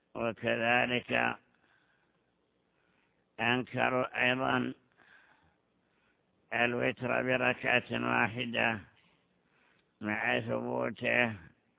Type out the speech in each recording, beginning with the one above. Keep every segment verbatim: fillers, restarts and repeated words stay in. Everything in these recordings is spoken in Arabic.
وكذلك أنكروا أيضا الوتر بركعة واحدة مع ثبوته.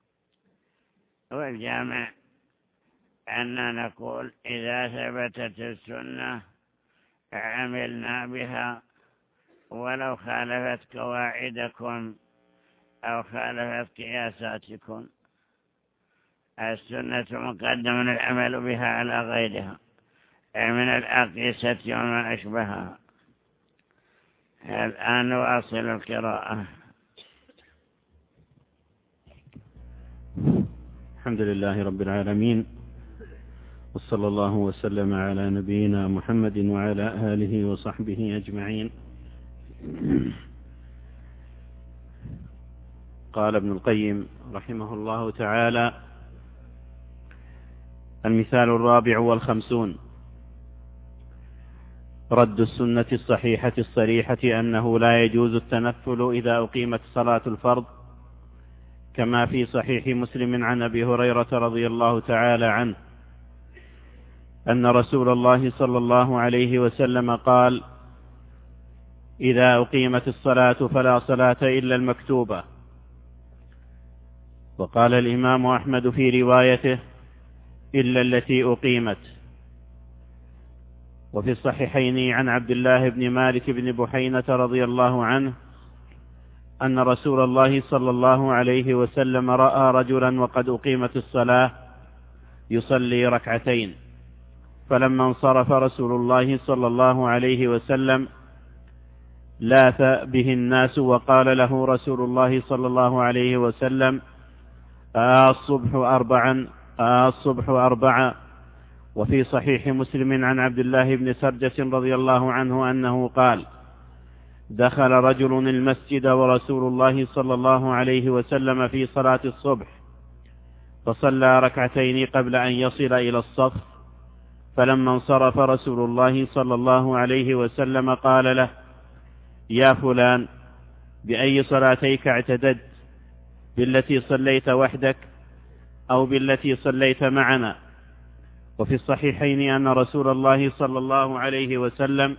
والجامع أننا نقول إذا ثبتت السنة عملنا بها ولو خالفت قواعدكم أو خالفت قياساتكم. السنة مقدم العمل بها على غيرها من الأقيسة وما أشبهها. الآن نواصل القراءة. الحمد لله رب العالمين، وصلى الله وسلم على نبينا محمد وعلى آله وصحبه أجمعين. قال ابن القيم رحمه الله تعالى: المثال الرابع والخمسون: رد السنة الصحيحة الصريحة أنه لا يجوز التنفل إذا أقيمت صلاة الفرض، كما في صحيح مسلم عن أبي هريرة رضي الله تعالى عنه أن رسول الله صلى الله عليه وسلم قال: إذا أقيمت الصلاة فلا صلاة إلا المكتوبة. وقال الإمام أحمد في روايته: إلا التي أقيمت. وفي الصحيحين عن عبد الله بن مالك بن بحينة رضي الله عنه أن رسول الله صلى الله عليه وسلم رأى رجلا وقد أقيمت الصلاة يصلي ركعتين، فلما انصرف رسول الله صلى الله عليه وسلم لاث به الناس، وقال له رسول الله صلى الله عليه وسلم: آه الصبح أربعا آه الصبح أربعا. وفي صحيح مسلم عن عبد الله بن سرجس رضي الله عنه أنه قال: دخل رجل المسجد ورسول الله صلى الله عليه وسلم في صلاة الصبح، فصلى ركعتين قبل أن يصل إلى الصف، فلما انصرف رسول الله صلى الله عليه وسلم قال له: يا فلان، بأي صلاتيك اعتدت؟ بالتي صليت وحدك أو بالتي صليت معنا؟ وفي الصحيحين أن رسول الله صلى الله عليه وسلم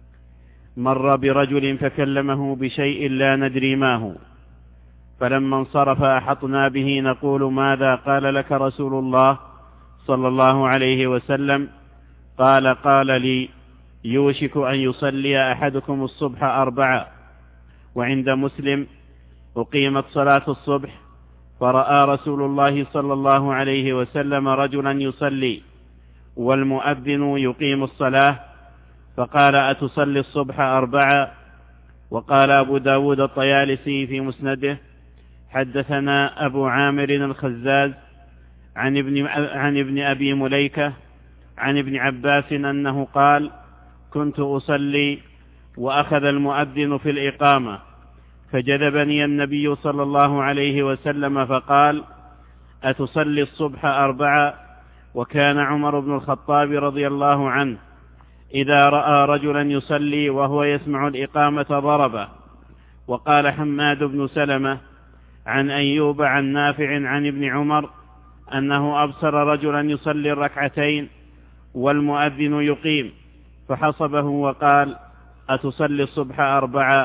مر برجل فكلمه بشيء لا ندري ما هو، فلما انصرف أحطنا به نقول: ماذا قال لك رسول الله صلى الله عليه وسلم؟ قال: قال لي: يوشك أن يصلي أحدكم الصبح أربعة. وعند مسلم: أقيمت صلاة الصبح فرأى رسول الله صلى الله عليه وسلم رجلا يصلي والمؤذن يقيم الصلاة، فقال: أتصلي الصبح أربعة؟ وقال أبو داود الطيالسي في مسنده: حدثنا أبو عامر الخزاز عن ابن, عن ابن أبي مليكة عن ابن عباس أنه قال: كنت أصلي وأخذ المؤذن في الإقامة، فجذبني النبي صلى الله عليه وسلم فقال: أتصلي الصبح أربعة؟ وكان عمر بن الخطاب رضي الله عنه إذا رأى رجلا يصلي وهو يسمع الإقامة ضربه. وقال حماد بن سلمة عن أيوب عن نافع عن ابن عمر أنه أبصر رجلا يصلي الركعتين والمؤذن يقيم، فحصبه وقال: أتصلي الصبح أربعة؟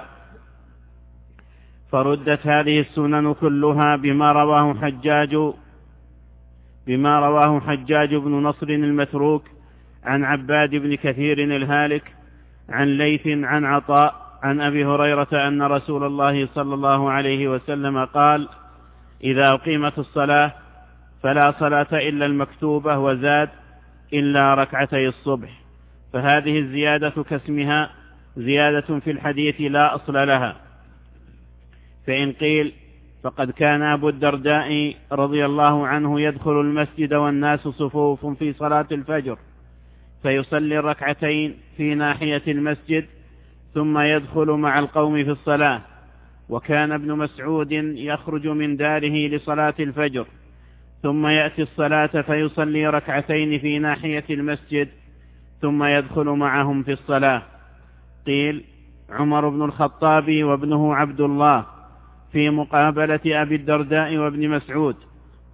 فردت هذه السنن كلها بما رواه حجاج بما رواه حجاج بن نصر المتروك عن عباد بن كثير الهالك عن ليث عن عطاء عن أبي هريرة أن رسول الله صلى الله عليه وسلم قال: إذا أقيمت الصلاة فلا صلاة إلا المكتوبة، وزاد: إلا ركعتي الصبح. فهذه الزيادة كاسمها زيادة في الحديث لا أصل لها. فإن قيل فقد كان أبو الدرداء رضي الله عنه يدخل المسجد والناس صفوف في صلاة الفجر، فيصلي الركعتين في ناحية المسجد ثم يدخل مع القوم في الصلاة. وكان ابن مسعود يخرج من داره لصلاة الفجر ثم يأتي الصلاة فيصلي ركعتين في ناحية المسجد ثم يدخل معهم في الصلاة. قيل: عمر بن الخطاب وابنه عبد الله في مقابلة أبي الدرداء وابن مسعود،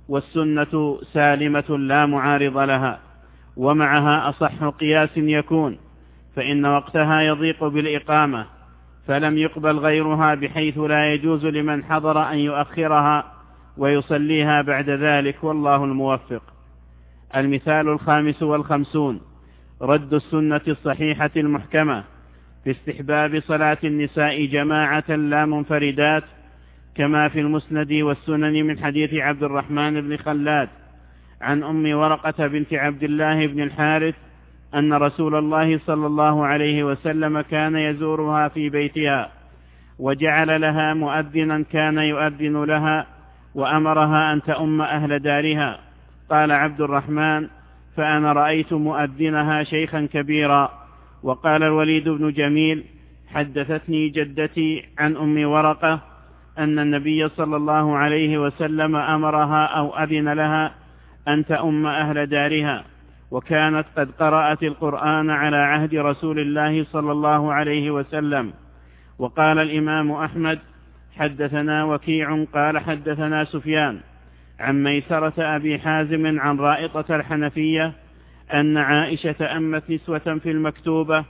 والسنة سالمة لا معارض لها، ومعها أصح قياس يكون، فإن وقتها يضيق بالإقامة، فلم يقبل غيرها، بحيث لا يجوز لمن حضر أن يؤخرها ويصليها بعد ذلك، والله الموفق. المثال الخامس والخمسون: رد السنة الصحيحة المحكمة في استحباب صلاة النساء جماعة لا منفردات، كما في المسند والسنن من حديث عبد الرحمن بن خلاد عن أم ورقة بنت عبد الله بن الحارث أن رسول الله صلى الله عليه وسلم كان يزورها في بيتها، وجعل لها مؤذنا كان يؤذن لها، وأمرها أن تؤم أهل دارها. قال عبد الرحمن: فأنا رأيت مؤذنها شيخا كبيرا. وقال الوليد بن جميل: حدثتني جدتي عن أم ورقة أن النبي صلى الله عليه وسلم أمرها أو أذن لها أن تؤم أهل دارها، وكانت قد قرأت القرآن على عهد رسول الله صلى الله عليه وسلم. وقال الإمام أحمد: حدثنا وكيع قال حدثنا سفيان عن ميسرة أبي حازم عن رائطة الحنفية أن عائشة أمت نسوة في المكتوبة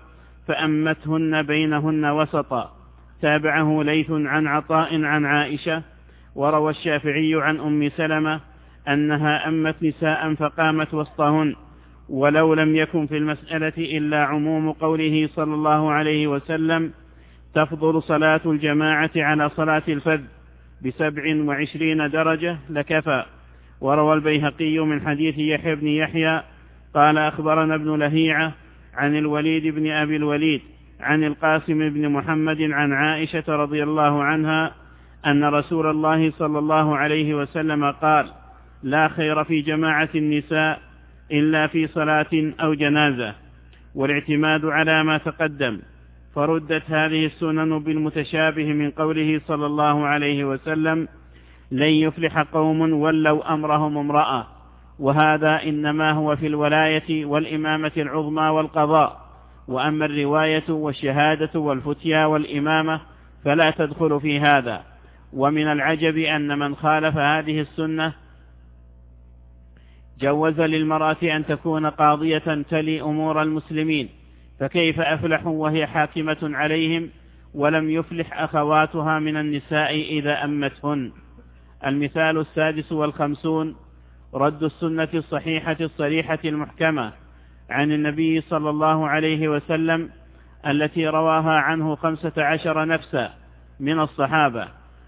فأمتهن بينهن وسطا. تابعه ليث عن عطاء عن عائشة. وروى الشافعي عن أم سلمة أنها أمت نساء فقامت وسطهن، ولو لم يكن في المسألة إلا عموم قوله صلى الله عليه وسلم: تفضل صلاة الجماعة على صلاة الفذ بسبع وعشرين درجة لكفى. وروى البيهقي من حديث يحيى بن يحيى قال أخبرنا ابن لهيعة عن الوليد بن أبي الوليد عن القاسم بن محمد عن عائشة رضي الله عنها أن رسول الله صلى الله عليه وسلم قال: لا خير في جماعة النساء إلا في صلاة أو جنازة. والاعتماد على ما تقدم، فردت هذه السنن بالمتشابه من قوله صلى الله عليه وسلم: لن يفلح قوم ولوا أمرهم امرأة. وهذا إنما هو في الولاية والإمامة العظمى والقضاء، وأما الرواية والشهادة والفتيا والإمامة فلا تدخل في هذا. ومن العجب أن من خالف هذه السنة جوز للمرأة أن تكون قاضية تلي أمور المسلمين، فكيف أفلحوا وهي حاكمة عليهم ولم يفلح أخواتها من النساء إذا أمتهن. المثال السادس والخمسون: رد السنة الصحيحة الصريحة المحكمة عن النبي صلى الله عليه وسلم التي رواها عنه خمسة عشر نفسا من الصحابة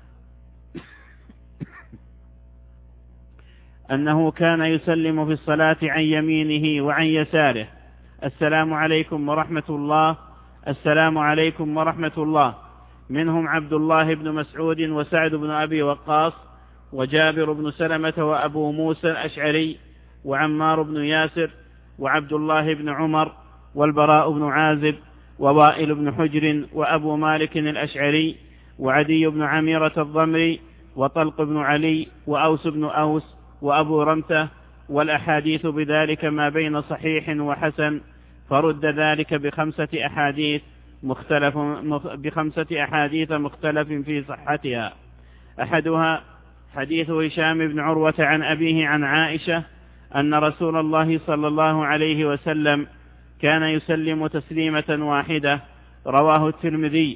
أنه كان يسلم في الصلاة عن يمينه وعن يساره: السلام عليكم ورحمة الله، السلام عليكم ورحمة الله. منهم عبد الله بن مسعود وسعد بن أبي وقاص وجابر بن سلمة وأبو موسى الأشعري وعمار بن ياسر وعبد الله بن عمر والبراء بن عازب ووائل بن حجر وأبو مالك الأشعري وعدي بن عميرة الضمري وطلق بن علي وأوس بن أوس وأبو رمته. والأحاديث بذلك ما بين صحيح وحسن، فرد ذلك بخمسة أحاديث مختلف بخمسة أحاديث مختلف في صحتها. أحدها حديث هشام بن عروة عن أبيه عن عائشة أن رسول الله صلى الله عليه وسلم كان يسلم تسليمة واحدة، رواه الترمذي.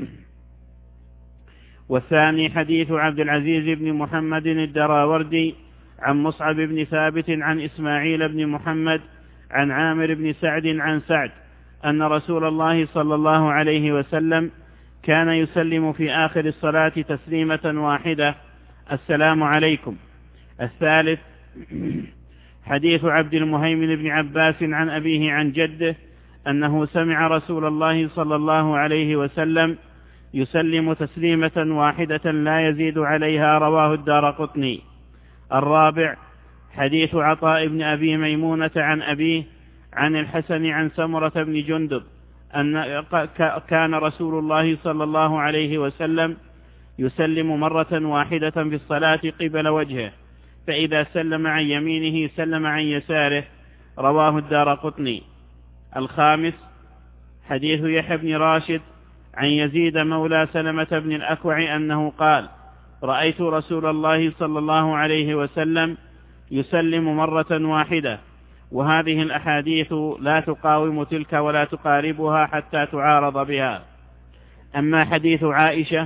والثاني حديث عبد العزيز بن محمد الدراوردي عن مصعب بن ثابت عن إسماعيل بن محمد عن عامر بن سعد عن سعد أن رسول الله صلى الله عليه وسلم كان يسلم في آخر الصلاة تسليمة واحدة: السلام عليكم. الثالث حديث عبد المهيمن بن عباس عن أبيه عن جده أنه سمع رسول الله صلى الله عليه وسلم يسلم تسليمة واحدة لا يزيد عليها، رواه الدارقطني. الرابع حديث عطاء بن أبي ميمونة عن أبيه عن الحسن عن سمرة بن جندب أن كان رسول الله صلى الله عليه وسلم يسلم مرة واحدة في الصلاة قبل وجهه، فإذا سلم عن يمينه سلم عن يساره، رواه الدارقطني. الخامس حديث يحيى بن راشد عن يزيد مولى سلمة بن الأكوع أنه قال: رأيت رسول الله صلى الله عليه وسلم يسلم مرة واحدة. وهذه الأحاديث لا تقاوم تلك ولا تقاربها حتى تعارض بها. أما حديث عائشة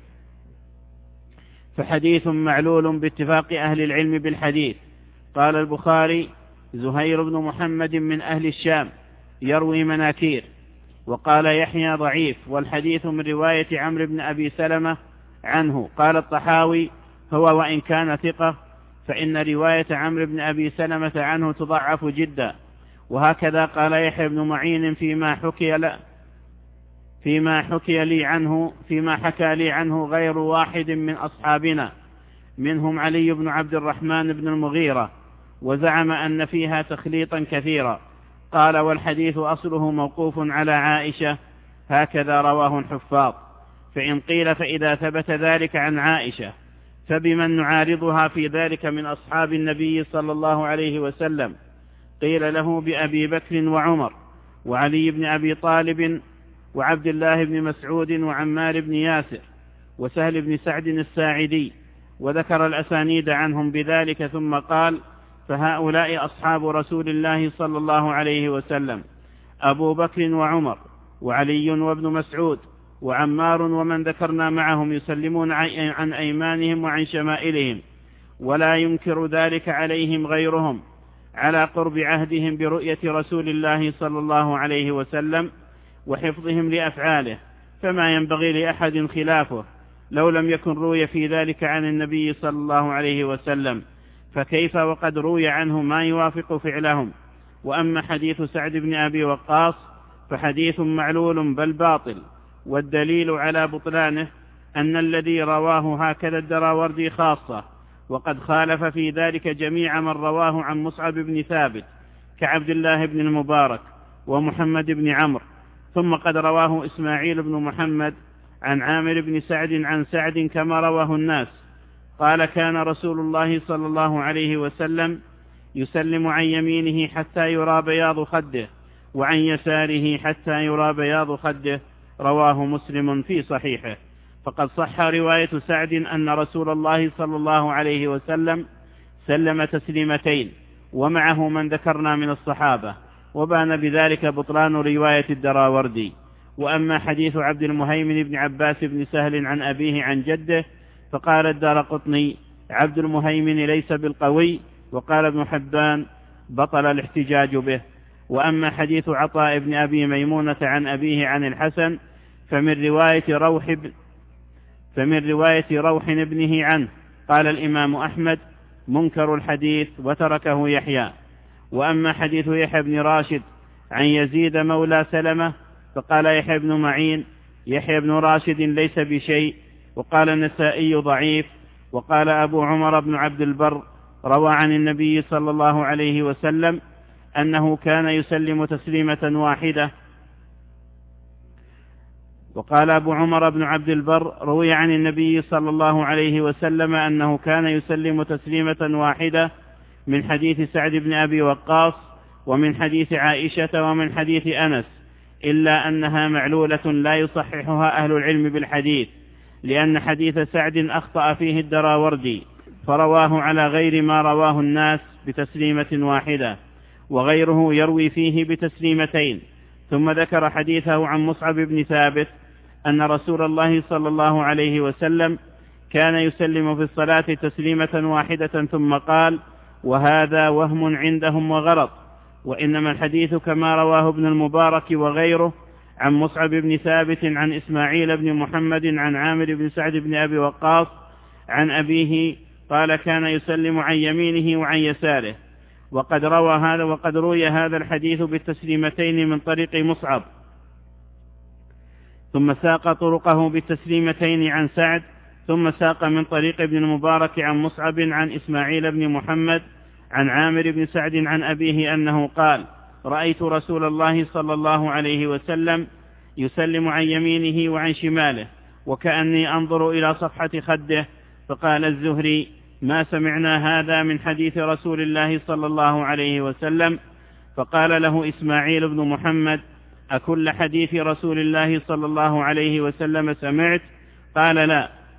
فحديث معلول باتفاق أهل العلم بالحديث. قال البخاري: زهير بن محمد من أهل الشام يروي مناكير. وقال يحيى: ضعيف، والحديث من رواية عمرو بن أبي سلمة عنه. قال الطحاوي: هو وإن كان ثقة فإن رواية عمرو بن أبي سلمة عنه تضعف جدا. وهكذا قال يحيى بن معين فيما حكي ل... فيما حكي لي عنه فيما حكى لي عنه غير واحد من أصحابنا، منهم علي بن عبد الرحمن بن المغيرة، وزعم أن فيها تخليطا كثيرا. قال: والحديث أصله موقوف على عائشة، هكذا رواه الحفاظ. فإن قيل فإذا ثبت ذلك عن عائشة فبمن نعارضها في ذلك من أصحاب النبي صلى الله عليه وسلم؟ قيل له: بأبي بكر وعمر وعلي بن أبي طالب وعبد الله بن مسعود وعمار بن ياسر وسهل بن سعد الساعدي، وذكر الأسانيد عنهم بذلك، ثم قال: فهؤلاء أصحاب رسول الله صلى الله عليه وسلم: أبو بكر وعمر وعلي وابن مسعود وعمار ومن ذكرنا معهم يسلمون عن أيمانهم وعن شمائلهم، ولا ينكر ذلك عليهم غيرهم، على قرب عهدهم برؤية رسول الله صلى الله عليه وسلم وحفظهم لأفعاله، فما ينبغي لأحد خلافه لو لم يكن روي في ذلك عن النبي صلى الله عليه وسلم، فكيف وقد روي عنه ما يوافق فعلهم. وأما حديث سعد بن أبي وقاص فحديث معلول بل باطل، والدليل على بطلانه أن الذي رواه هكذا الدراوردي خاصة، وقد خالف في ذلك جميع من رواه عن مصعب بن ثابت كعبد الله بن المبارك ومحمد بن عمرو. ثم قد رواه إسماعيل بن محمد عن عامر بن سعد عن سعد كما رواه الناس. قال: كان رسول الله صلى الله عليه وسلم يسلم عن يمينه حتى يرى بياض خده، وعن يساره حتى يرى بياض خده. رواه مسلم في صحيحه. فقد صح رواية سعد أن رسول الله صلى الله عليه وسلم سلم تسليمتين، ومعه من ذكرنا من الصحابة، وبان بذلك بطلان رواية الدراوردي. وأما حديث عبد المهيمن بن عباس بن سهل عن أبيه عن جده فقال الدارقطني: عبد المهيمن ليس بالقوي، وقال ابن حبان: بطل الاحتجاج به. وأما حديث عطاء بن أبي ميمونة عن أبيه عن الحسن فمن رواية روح ب... فمن رواية روح ابنه عنه. قال الإمام أحمد: منكر الحديث، وتركه يحيى. وأما حديث يحيى بن راشد عن يزيد مولى سلمة فقال يحيى بن معين: يحيى بن راشد ليس بشيء. وقال النسائي: ضعيف. وقال أبو عمر بن عبد البر: روى عن النبي صلى الله عليه وسلم أنه كان يسلم تسليمة واحدة. وقال أبو عمر بن عبد البر: روي عن النبي صلى الله عليه وسلم أنه كان يسلم تسليمة واحدة، من حديث سعد بن أبي وقاص، ومن حديث عائشة، ومن حديث أنس، إلا أنها معلولة لا يصححها أهل العلم بالحديث، لأن حديث سعد أخطأ فيه الدراوردي فرواه على غير ما رواه الناس بتسليمة واحدة، وغيره يروي فيه بتسليمتين. ثم ذكر حديثه عن مصعب بن ثابت أن رسول الله صلى الله عليه وسلم كان يسلم في الصلاة تسليمة واحدة، ثم قال: وهذا وهم عندهم وغلط، وإنما الحديث كما رواه ابن المبارك وغيره عن مصعب بن ثابت عن إسماعيل بن محمد عن عامر بن سعد بن أبي وقاص عن أبيه قال: كان يسلم عن يمينه وعن يساره. وقد روى هذا وقد روي هذا الحديث بالتسليمتين من طريق مصعب، ثم ساق طرقه بالتسليمتين عن سعد، ثم ساق من طريق ابن المبارك عن مصعب عن إسماعيل بن محمد عن عامر بن سعد عن أبيه أنه قال: رأيت رسول الله صلى الله عليه وسلم يسلم عن يمينه وعن شماله، وكأني أنظر إلى صفحة خده. فقال الزهري: ما سمعنا هذا من حديث رسول الله صلى الله عليه وسلم. فقال له إسماعيل بن محمد: أكل حديث رسول الله صلى الله عليه وسلم سمعت؟ قال: لا،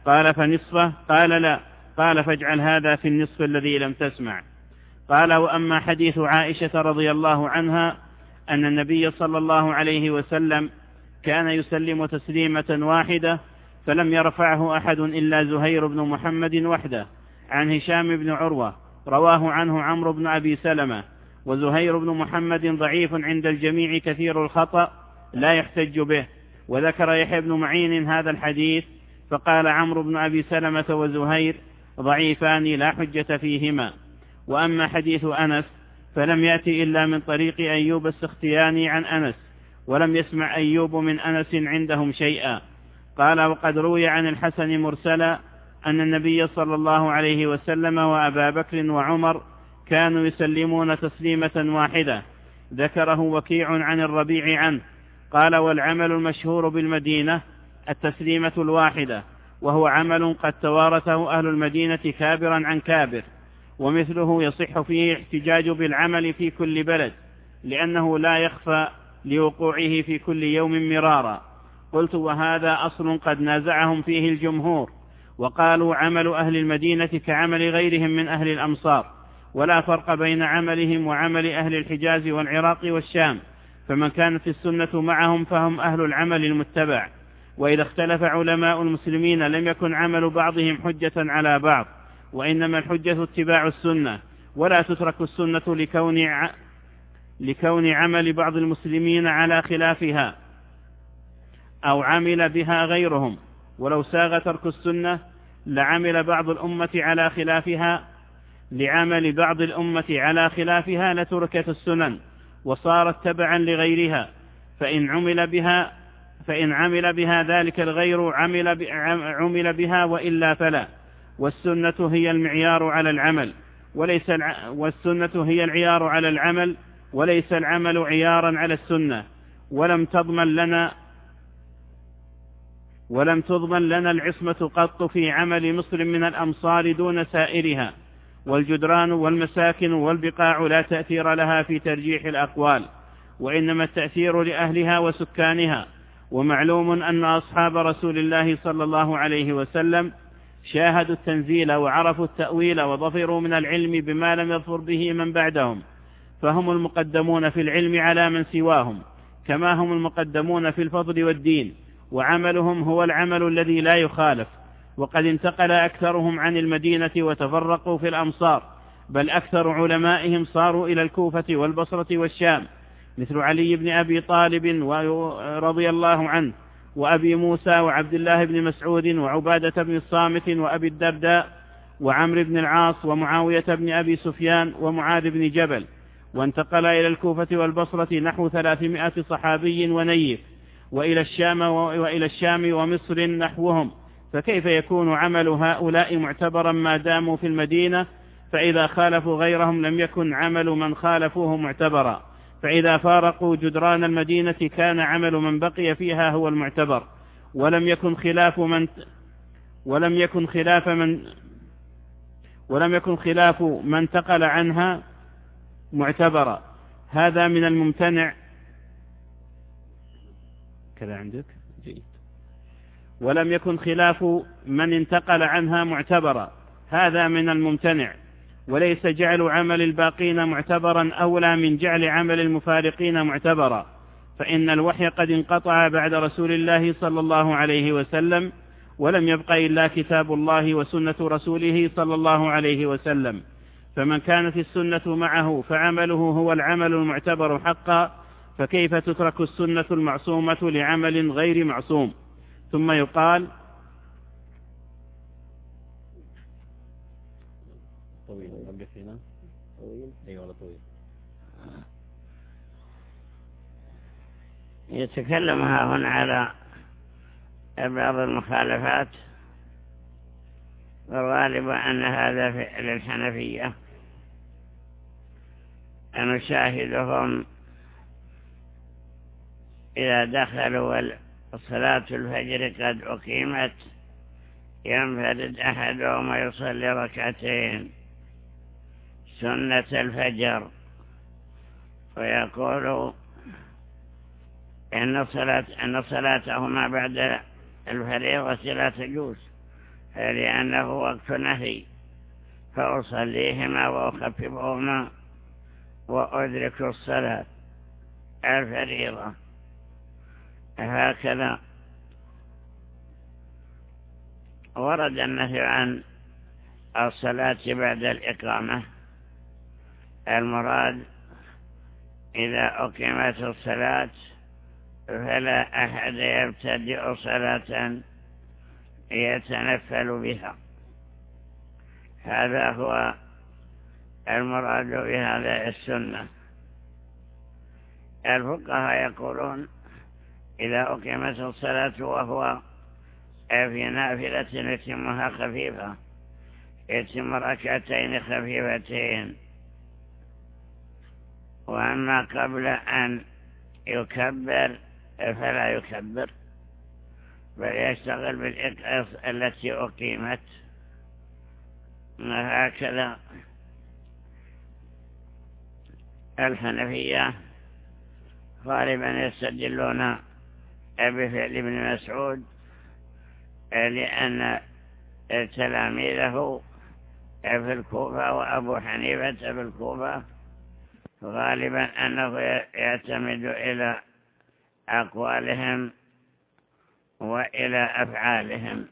قال فنصفه؟ قال لا. قال فاجعل هذا في النصف الذي لم تسمع. قال وأما حديث عائشة رضي الله عنها أن النبي صلى الله عليه وسلم كان يسلم تسليمة واحدة فلم يرفعه أحد إلا زهير بن محمد وحده عن هشام بن عروة رواه عنه عمرو بن أبي سلمة، وزهير بن محمد ضعيف عند الجميع كثير الخطأ لا يحتج به. وذكر يحيى بن معين هذا الحديث فقال عمرو بن أبي سلمة وزهير ضعيفان لا حجة فيهما. وأما حديث أنس فلم يأتي إلا من طريق أيوب السختياني عن أنس، ولم يسمع أيوب من أنس عندهم شيئا. قال وقد روي عن الحسن مرسلا أن النبي صلى الله عليه وسلم وأبا بكر وعمر كانوا يسلمون تسليمة واحدة. ذكره وكيع عن الربيع عنه قال والعمل المشهور بالمدينة التسليمة الواحدة، وهو عمل قد توارثه أهل المدينة كابرا عن كابر، ومثله يصح فيه احتجاج بالعمل في كل بلد لأنه لا يخفى لوقوعه في كل يوم مرارا. قلت وهذا أصل قد نازعهم فيه الجمهور، وقالوا عمل أهل المدينة كعمل غيرهم من أهل الأمصار، ولا فرق بين عملهم وعمل أهل الحجاز والعراق والشام، فمن كانت السنة معهم فهم أهل العمل المتبع. وإذا اختلف علماء المسلمين لم يكن عمل بعضهم حجة على بعض، وإنما الحجة اتباع السنة، ولا تترك السنة لكون ع... لكون عمل بعض المسلمين على خلافها أو عمل بها غيرهم. ولو ساغ ترك السنة لعمل بعض الأمة على خلافها لعمل بعض الأمة على خلافها لتركت السنن وصارت تبعا لغيرها، فإن عمل بها فإن عمل بها ذلك الغير عمل, عمل بها وإلا فلا. والسنة هي المعيار على العمل وليس الع... والسنة هي العيار على العمل وليس العمل عيارا على السنة. ولم تضمن لنا ولم تضمن لنا العصمة قط في عمل مصر من الأمصار دون سائرها، والجدران والمساكن والبقاع لا تأثير لها في ترجيح الأقوال، وإنما التأثير لأهلها وسكانها. ومعلوم أن أصحاب رسول الله صلى الله عليه وسلم شاهدوا التنزيل وعرفوا التأويل وظفروا من العلم بما لم يظفر به من بعدهم، فهم المقدمون في العلم على من سواهم، كما هم المقدمون في الفضل والدين، وعملهم هو العمل الذي لا يخالف. وقد انتقل أكثرهم عن المدينة وتفرقوا في الأمصار، بل أكثر علمائهم صاروا إلى الكوفة والبصرة والشام، مثل علي بن أبي طالب رضي الله عنه، وأبي موسى وعبد الله بن مسعود وعبادة بن الصامت وأبي الدرداء وعمر بن العاص ومعاوية بن أبي سفيان ومعاذ بن جبل. وانتقل إلى الكوفة والبصرة نحو ثلاثمائة صحابي ونيف، وإلى الشام وإلى الشام ومصر نحوهم، فكيف يكون عمل هؤلاء معتبرا ما داموا في المدينة؟ فإذا خالفوا غيرهم لم يكن عمل من خالفوه معتبرا، فإذا فارقوا جدران المدينة كان عمل من بقي فيها هو المعتبر، ولم يكن خلاف من ولم يكن خلاف من ولم يكن خلاف من انتقل عنها معتبرا. هذا من الممتنع. كذا عندك جيد. ولم يكن خلاف من انتقل عنها معتبرا، هذا من الممتنع. وليس جعل عمل الباقين معتبرا أولى من جعل عمل المفارقين معتبرا، فإن الوحي قد انقطع بعد رسول الله صلى الله عليه وسلم، ولم يبق إلا كتاب الله وسنة رسوله صلى الله عليه وسلم، فمن كانت السنة معه فعمله هو العمل المعتبر حقا، فكيف تترك السنة المعصومة لعمل غير معصوم؟ ثم يقال طويل وقف هنا طويل أيوة طويل. يتكلم هنا على بعض المخالفات، والغالب أن هذا فعل الحنفية، أن نشاهدهم إذا دخلوا صلاة الفجر قد أقيمت ينفرد أحدهم ويصلي ركعتين سنة الفجر، ويقول إن صلاة إن صلاتهما بعد الفريضة لا تجوز، لأنه وقت نهي، فأصليهما وأخففهما وأدرك الصلاة الفريضة. هكذا ورد النهي عن الصلاة بعد الإقامة. المراد إذا أقيمت الصلاة فلا أحد يبتدئ صلاة يتنفل بها. هذا هو المراد بهذا السنة. الفقهاء يقولون إذا أقيمت الصلاة وهو في نافلة يتمها خفيفة، يتم ركعتين خفيفتين، وأما قبل أن يكبر فلا يكبر، بل يشتغل بالإقامة التي أقيمت. هكذا الحنفية غالبا يستدلون بفعل ابن مسعود، لأن تلاميذه في الكوفة وأبو حنيفة في الكوفة غالبا أنه يعتمد إلى أقوالهم وإلى أفعالهم.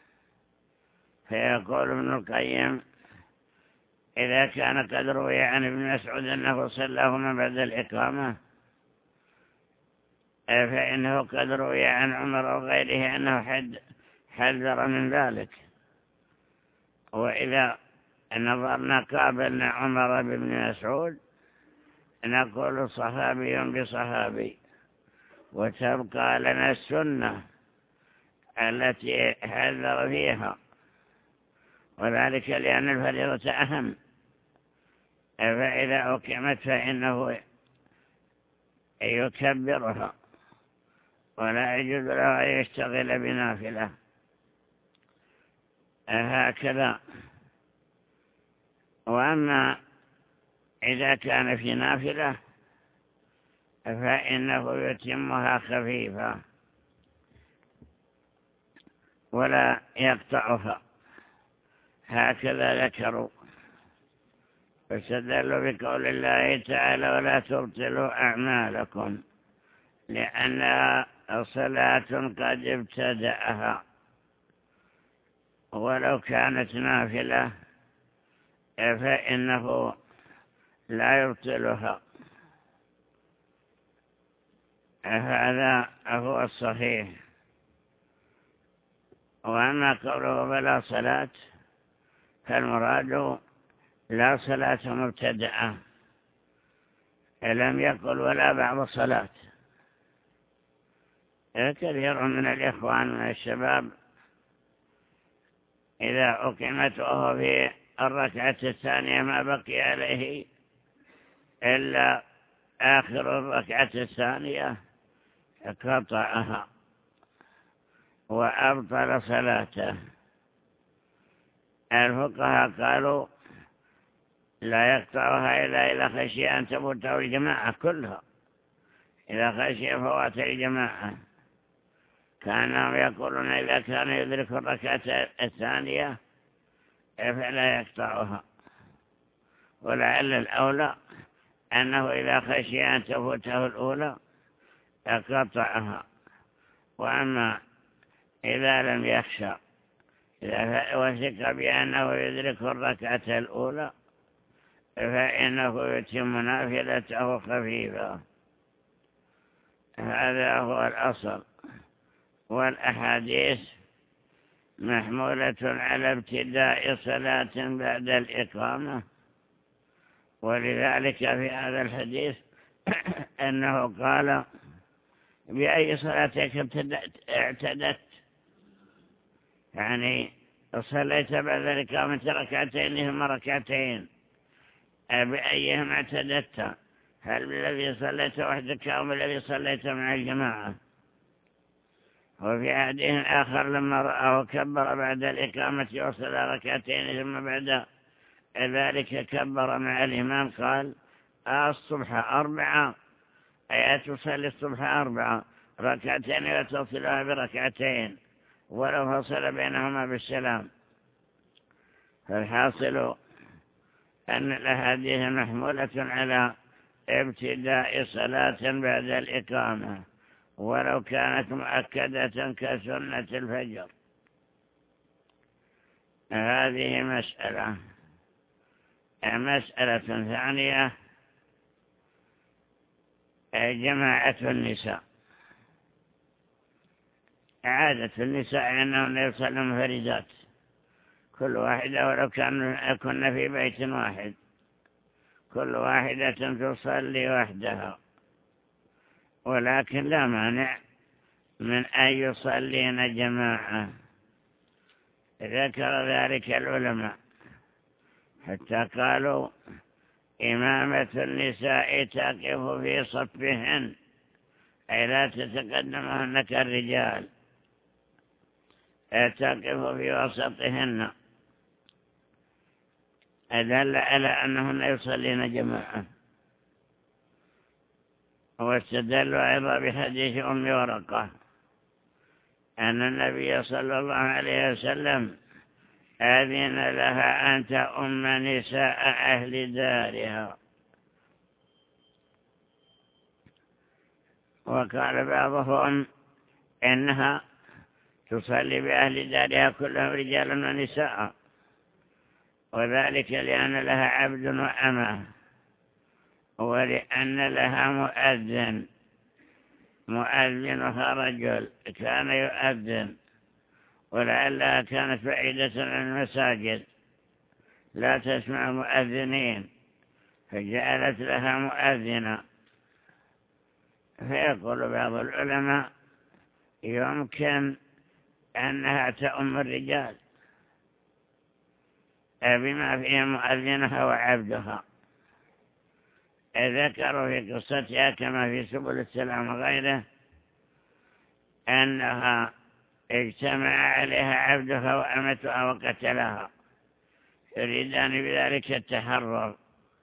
فيقول ابن القيم إذا كان قد روي عن ابن مسعود أنه صلاهما بعد الإقامة، فإنه قد روي عن عمر وغيره أنه حد حذر من ذلك. وإذا نظرنا قابلنا عمر بن مسعود نقول صحابي بصحابي، وتبقى لنا السنة التي حذر فيها، وذلك لأن الفريضة أهم. فإذا أقيمت فإنه يكبرها ولا يجوز له أن يشتغل بنافلة. هكذا. وأما إذا كان في نافلة فإنه يتمها خفيفة ولا يقطعها. هكذا ذكروا، فاستدلوا بقول الله تعالى ولا تبطلوا أعمالكم، لأنها صلاة قد ابتدأها، ولو كانت نافلة فإنه لا يبطلها. هذا هو الصحيح. وأما قوله فلا صلاة فالمراد لا صلاة مبتدأة، لم يقل ولا بعض الصلاة. كثير من الإخوان من الشباب إذا أقيمت وهو في الركعة الثانية ما بقي عليه إلا آخر الركعة الثانية قطعها وأبطل صلاته. الفقهاء قالوا لا يقطعها إلا إذا خشي أن تفوته الجماعة كلها، إذا خشي فوات الجماعة. كانوا يقولون إذا كان يدرك الركعة الثانية فلا يقطعها، ولعل الأولى أنه إذا خشي أن تفوته الأولى قطعها. وأما إذا لم يخشى، إذا وثق بأنه يدرك الركعة الأولى فإنه يتم نافلته خفيفة. هذا هو الأصل. والأحاديث محمولة على ابتداء صلاة بعد الإقامة، ولذلك في هذا الحديث أنه قال بأي صلاتك اعتدت، يعني صليت بعد الإقامة ركعتين هما ركعتين، بأيهما اعتدت؟ هل بالذي صليت وحدك أو بالذي صليت مع الجماعة؟ وفي حديث آخر لما رأى كبر بعد الإقامة وصل ركعتين ثم بعد ذلك كبر مع الإمام قال الصبح أربعة، أي تصلي الصبح أربعة ركعتين وتصلها بركعتين، ولو فصل بينهما بالسلام. فالحاصل أن الأحاديث محمولة على ابتداء صلاة بعد الإقامة ولو كانت مؤكدة كسنة الفجر. هذه مسألة. مسألة ثانية جماعة النساء. عادة النساء أنهم يصلون منفردات كل واحدة ولو كنا في بيت واحد، كل واحدة تصلي وحدها، ولكن لا مانع من أن يصلين جماعة. ذكر ذلك العلماء حتى قالوا إمامة النساء تقف في صفهن أي لا تتقدمهن كالرجال، تقف في وسطهن، أدل على أنهن يصلين جماعة. واستدلوا أيضا بحديث أم ورقة أن النبي صلى الله عليه وسلم أذن لها أن تؤم نساء أهل دارها. وقال بعضهم إنها تصلي بأهل دارها كلهم رجالا ونساء، وذلك لأن لها عبد وأمة، ولأن لها مؤذن، مؤذنها رجل كان يؤذن، ولعلها كانت بعيدة عن المساجد لا تسمع مؤذنين فجعلت لها مؤذنا. فيقول بعض العلماء يمكن أنها تؤم الرجال بما فيه مؤذنها وعبدها. ذكروا في قصتها كما في سبل السلام وغيره أنها اجتمع عليها عبدها وأمتها وقتلها، يريدان بذلك التحرر.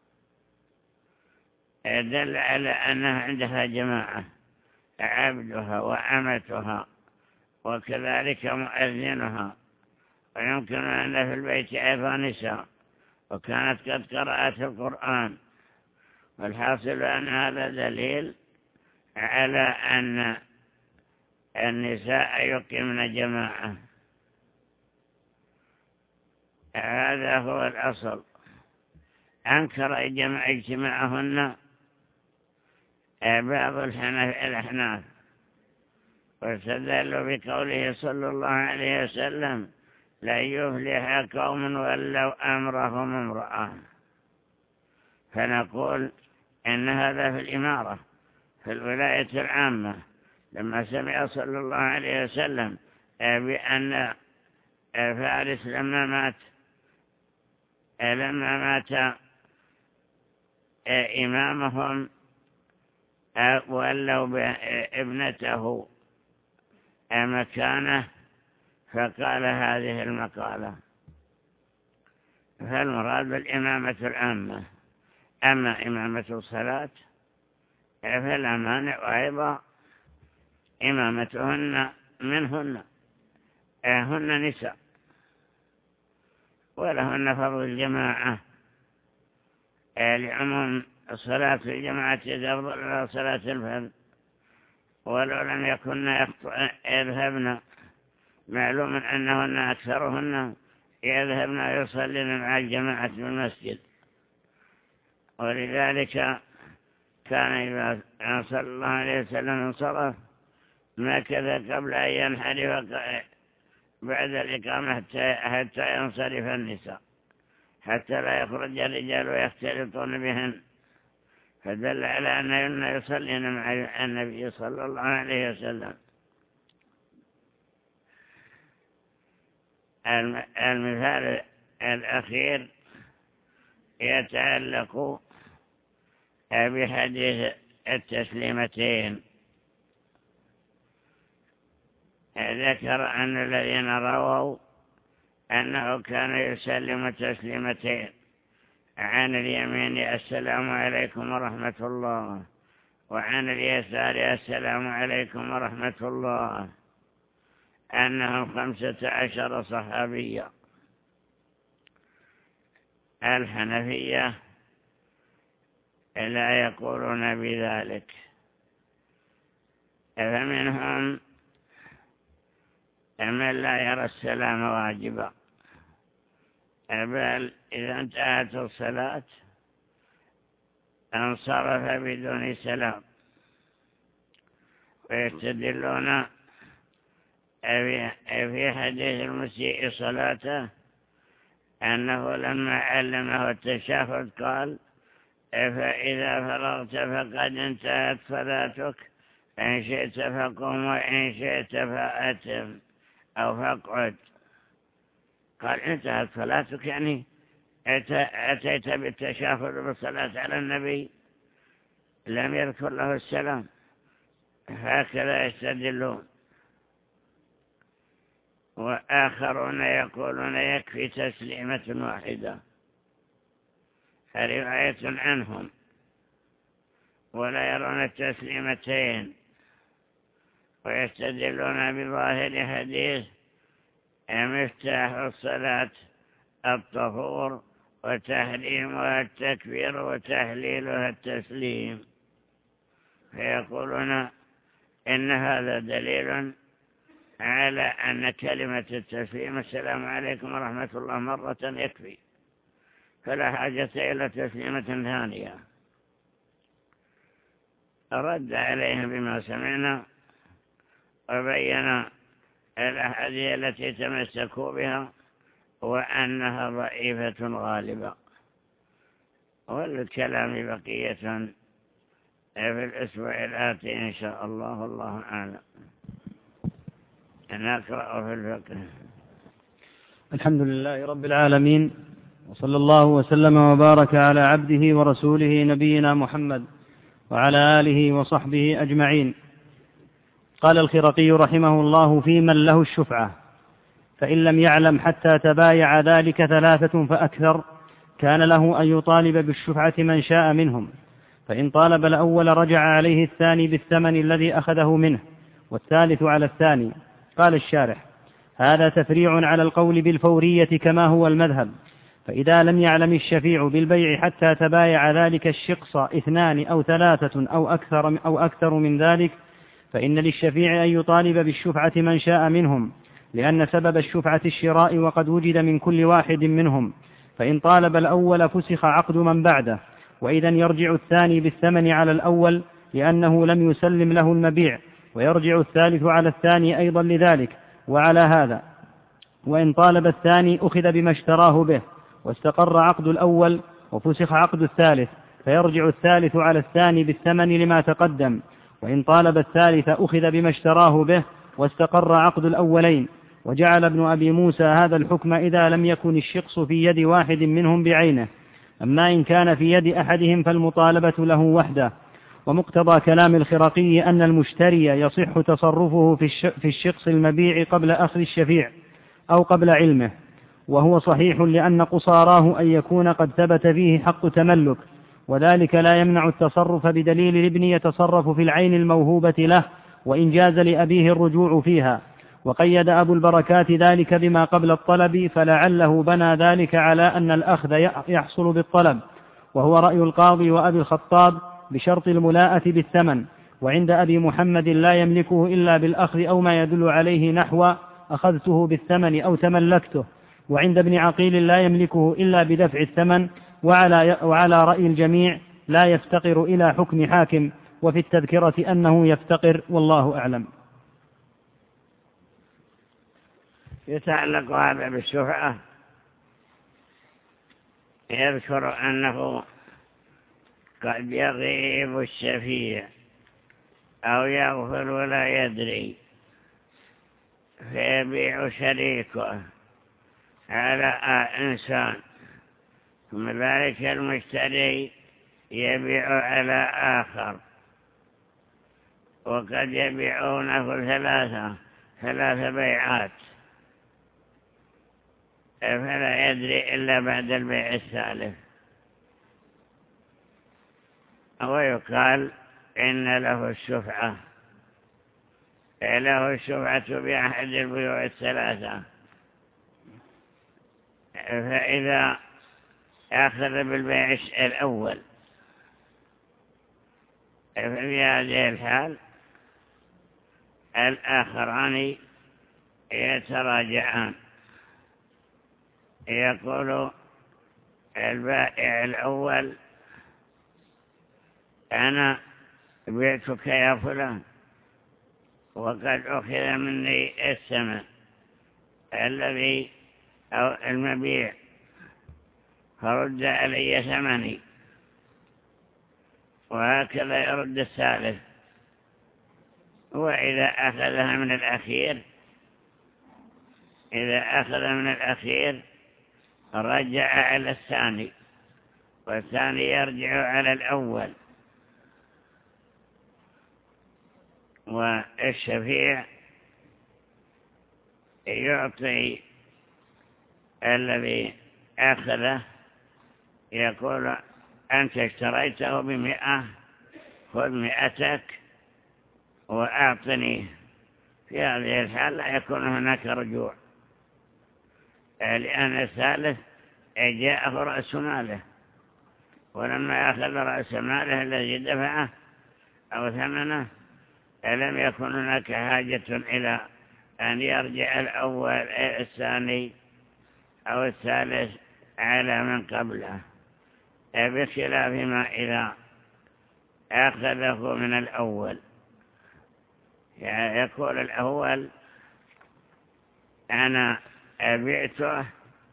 يدل على أنها عندها جماعة، عبدها وأمتها وكذلك مؤذنها، ويمكن أن في البيت أيضا نساء وكانت قد قرأت القرآن. والحاصل أن هذا دليل على أن النساء يقيمن جماعة. هذا هو الأصل. أنكر اجتماعهن بعض الأحناف واستدلوا بقوله صلى الله عليه وسلم لن يفلح قوم ولوا أمرهم امرأة. فنقول إن هذا في الإمارة في الولاية العامة، لما سمع صلى الله عليه وسلم بأن فارس لما مات لما مات إمامهم ولوا بابنته مكانه، فقال هذه المقالة. فالمراد بالإمامة العامة. أما إمامة الصلاة فلا مانع، أيضا إمامتهن منهن، هن نساء ولهن فضل الجماعة لعموم صلاة الجماعة تفضل على صلاة الفرد، ولو لم يكن يذهبن معلوم أنهن أكثرهن يذهبن يصلين مع الجماعة في المسجد. ولذلك كان إذا صلى الله عليه وسلم انصرف مكث قبل أن ينحرف بعد الإقامة حتى ينصرف النساء، حتى لا يخرج الرجال ويختلطون بهن، فدل على أنهن يصلين مع النبي صلى الله عليه وسلم. المثال الأخير يتعلق بحديث التسليمتين. ذكر أن الذين رووا أنه كان يسلم تسليمتين، عن اليمين السلام عليكم ورحمة الله، وعن اليسار السلام عليكم ورحمة الله. أنهم خمسة عشر صحابيا. الحنفية لا يقولون بذلك، فمنهم من لا يرى السلام واجبا، بل إذا انتهت الصلاة انصرف بدون سلام، ويستدلون في حديث المسيء صلاته أنه لما علمه التشهد قال: فإذا فرغت فقد انتهت صلاتك، إن شئت فقم وإن شئت فأتم أو فاقعد. قال: انتهت صلاتك يعني أتيت بالتشهد بالصلاة على النبي، لم يذكر له السلام. هكذا يستدلون. وآخرون يقولون يكفي تسليمة واحدة، رواية عنهم، ولا يرون التسليمتين، ويستدلون بظاهر حديث مفتاح الصلاة الطهور وتحريمها التكبير وتحليلها التسليم، فيقولون إن هذا دليل على أن كلمة التسليم السلام عليكم ورحمة الله مرة يكفي، فلا حاجة إلى تسليمة ثانية. رد عليهم بما سمعنا وبين الأحاديث التي تمسكوا بها وأنها ضعيفة غالبة. والكلام بقية في الأسبوع الآتي إن شاء الله، الله أعلم. نقرأ في الفقه. الحمد لله رب العالمين، وصلى الله وسلم وبارك على عبده ورسوله نبينا محمد وعلى آله وصحبه أجمعين. قال الخرقي رحمه الله: في من له الشفعة، فإن لم يعلم حتى تبايع ذلك ثلاثة فأكثر كان له أن يطالب بالشفعة من شاء منهم، فإن طالب الأول رجع عليه الثاني بالثمن الذي أخذه منه، والثالث على الثاني. قال الشارح: هذا تفريع على القول بالفورية كما هو المذهب، فإذا لم يعلم الشفيع بالبيع حتى تبايع ذلك الشقص اثنان أو ثلاثة أو أكثر, أو أكثر من ذلك، فإن للشفيع أن يطالب بالشفعة من شاء منهم، لأن سبب الشفعة الشراء وقد وجد من كل واحد منهم، فإن طالب الأول فسخ عقد من بعده، وإذا يرجع الثاني بالثمن على الأول لأنه لم يسلم له المبيع، ويرجع الثالث على الثاني أيضا لذلك. وعلى هذا وإن طالب الثاني أخذ بما اشتراه به واستقر عقد الأول وفسخ عقد الثالث، فيرجع الثالث على الثاني بالثمن لما تقدم. وإن طالب الثالث أخذ بما اشتراه به واستقر عقد الأولين. وجعل ابن أبي موسى هذا الحكم إذا لم يكن الشقص في يد واحد منهم بعينه، أما إن كان في يد أحدهم فالمطالبة له وحده. ومقتضى كلام الخرقي أن المشتري يصح تصرفه في الشقص المبيع قبل أخذ الشفيع أو قبل علمه، وهو صحيح لأن قصاراه أن يكون قد ثبت فيه حق تملك، وذلك لا يمنع التصرف بدليل الابن يتصرف في العين الموهوبة له وإن جاز لأبيه الرجوع فيها. وقيد أبو البركات ذلك بما قبل الطلب، فلعله بنى ذلك على أن الأخذ يحصل بالطلب، وهو رأي القاضي وأبي الخطاب بشرط الملاءة بالثمن. وعند أبي محمد لا يملكه إلا بالأخذ أو ما يدل عليه نحو أخذته بالثمن أو تملكته. وعند ابن عقيل لا يملكه إلا بدفع الثمن. وعلى, وعلى رأي الجميع لا يفتقر إلى حكم حاكم، وفي التذكرة أنه يفتقر، والله أعلم. يتعلق هذا بالشفعة، يذكر أنه قد يغيب الشفيع أو يغفل ولا يدري، فيبيع شريكه على إنسان، ثم ذلك المشتري يبيع على آخر، وقد يبيعونه ثلاثة ثلاث بيعات، فلا يدري إلا بعد البيع الثالث، ويقال إن له الشفعة له الشفعة بأحد البيوع الثلاثة. فإذا أخذ بالبيع الأول في هذه الحال الآخران يتراجعان، يقول البائع الأول: أنا بعتك يا فلان وقد أخذ مني الثمن الذي أو المبيع، فرد علي ثمني. وهكذا يرد الثالث. وإذا أخذها من الأخير إذا أخذ من الأخير رجع على الثاني، والثاني يرجع على الأول. والشفيع يعطي الذي أخذه، يقول: أنت اشتريته بمئة، خذ مئتك وأعطني. في هذه الحالة لا يكون هناك رجوع، لأن الثالث جاءه رأس ماله، ولما أخذ رأس ماله الذي دفعه أو ثمنه لم يكن هناك حاجة إلى أن يرجع الأول الثاني أو الثالث على من قبله، بخلاف ما إذا أخذه من الأول. يعني يقول الأول: أنا بعته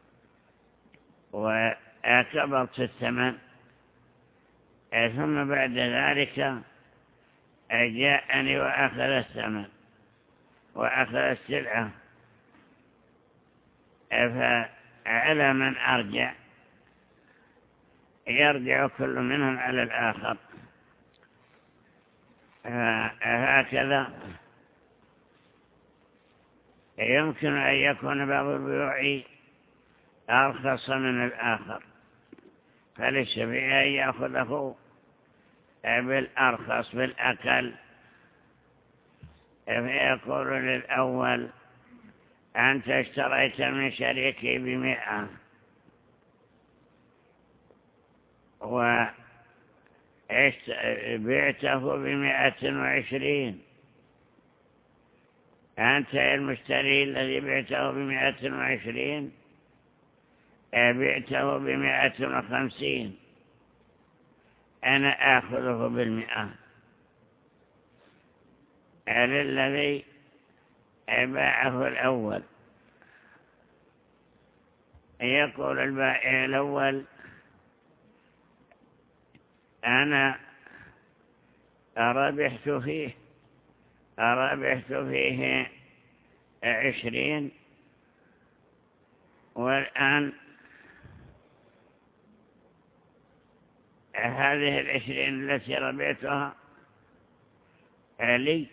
وأكبرت الثمن، ثم بعد ذلك جاءني وأخذ الثمن وأخذ السلعة، فعلى من أرجع؟ يرجع كل منهم على الآخر. هكذا يمكن أن يكون بعض البيوع أرخص من الآخر، فللشفيع أن يأخذه بالأرخص بالأقل، فيقول للأول: أنت اشتريت من شريكي بمئة وبعته بمئة وعشرين، أنت المشتري الذي بعته بمئة وعشرين بعته بمئة وخمسين، أنا آخذه بالمئة على الذي باعه الأول. يقول البائع الأول: أنا ربحت فيه ربحت فيه عشرين، والآن هذه العشرين التي ربحتها لي.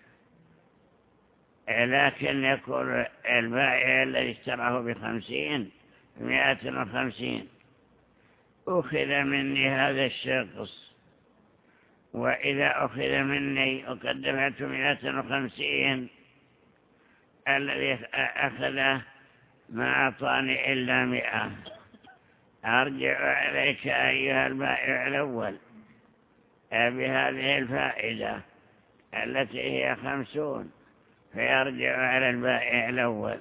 لكن يقول البائع الذي اشتراه بخمسين مئة وخمسين: أخذ مني هذا الشخص، وإذا أخذ مني وقد دفعت مئة وخمسين، الذي أخذه ما أعطاني إلا مئة، أرجع عليك أيها البائع الأول بهذه الفائدة التي هي خمسون، فيرجع على البائع الأول.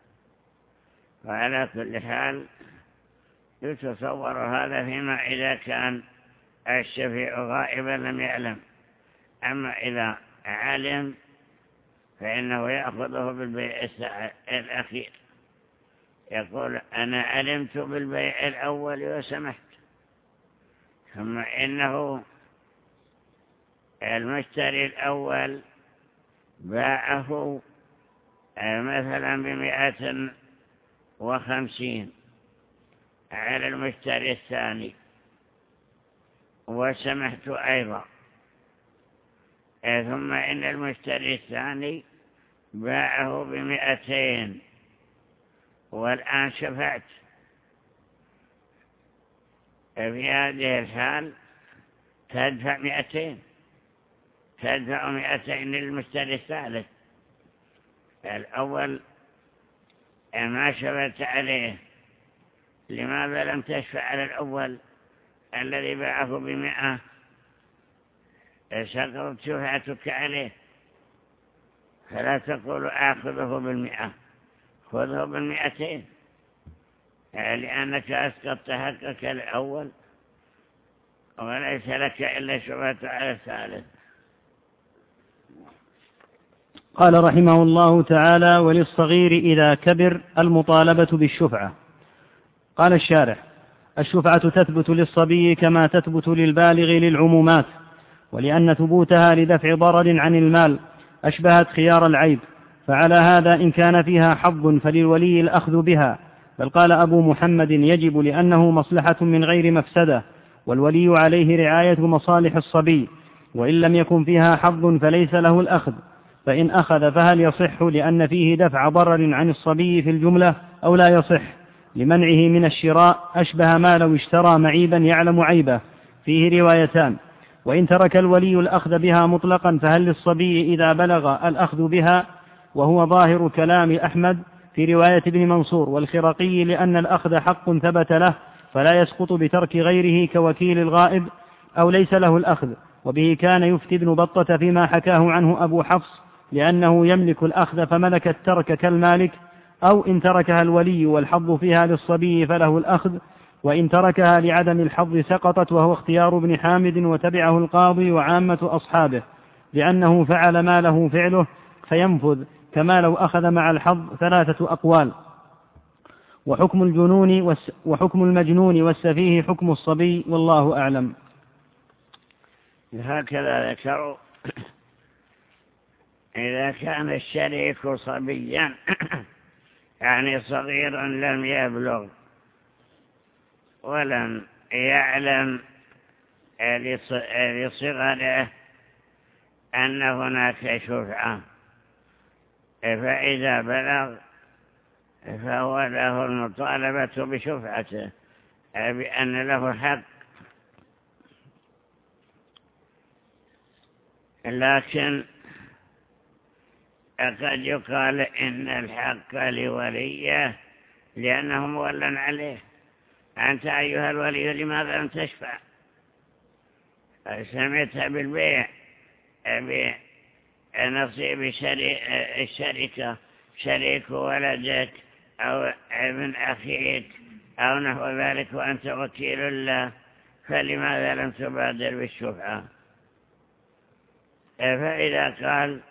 وعلى كل حال يتصور هذا فيما إذا كان الشفيع غائبا لم يعلم. أما إذا علم فإنه يأخذه بالبيع الأخير، يقول: أنا علمت بالبيع الأول وسمحت، ثم إنه المشتري الأول باعه مثلا بمئة وخمسين على المشتري الثاني، وسمحت أيضا، ثم إن المشتري الثاني باعه بمئتين، والآن شفعت. في هذه الحال تدفع مئتين تدفع مئتين للمشتري الثالث، الأول ما شفت عليه، لماذا لم تشفع على الأول الذي باعه بمئة؟ سقطت شفعتك عليه، فلا تقول آخذه بالمئة، خذه بالمئتين، لأنك أسقطت حقك الأول وليس لك إلا شفعة على الثالث. قال رحمه الله تعالى: وللصغير إذا كبر المطالبة بالشفعة. قال الشارح: الشفعة تثبت للصبي كما تثبت للبالغ للعمومات، ولأن ثبوتها لدفع ضرر عن المال أشبهت خيار العيب، فعلى هذا إن كان فيها حظ فللولي الأخذ بها. بل قال أبو محمد: يجب لأنه مصلحة من غير مفسدة، والولي عليه رعاية مصالح الصبي، وإن لم يكن فيها حظ فليس له الأخذ. فإن أخذ فهل يصح لأن فيه دفع ضرر عن الصبي في الجملة أو لا يصح لمنعه من الشراء؟ أشبه ما لو اشترى معيبا يعلم عيبه، فيه روايتان. وإن ترك الولي الأخذ بها مطلقا فهل للصبي إذا بلغ الأخذ بها؟ وهو ظاهر كلام أحمد في رواية ابن منصور والخرقي، لأن الأخذ حق ثبت له فلا يسقط بترك غيره كوكيل الغائب أو ليس له الأخذ. وبه كان يفتي ابن بطة فيما حكاه عنه أبو حفص، لأنه يملك الأخذ فملك الترك كالمالك. أو إن تركها الولي والحظ فيها للصبي فله الأخذ، وإن تركها لعدم الحظ سقطت، وهو اختيار ابن حامد وتبعه القاضي وعامة أصحابه، لأنه فعل ما له فعله فينفذ، كما لو أخذ مع الحظ. ثلاثة أقوال. وحكم الجنون والس وحكم المجنون والسفيه حكم الصبي، والله أعلم. هكذا ذكروا: إذا كان الشريك صبيا يعني صغيرا لم يبلغ ولم يعلم لصغره أن هناك شفعة، فإذا بلغ فهو له المطالبة بشفعته بأن له حق. لكن قد يقال إن الحق لوليه لأنه مولى عليه. أنت أيها الولي لماذا لم تشفع؟ سمعت بالبيع بنصيب الشركة، شريك ولدك أو ابن أخيك أو نحو ذلك وأنت وكيل له، فلماذا لم تبادر بالشفعة؟ فإذا قال: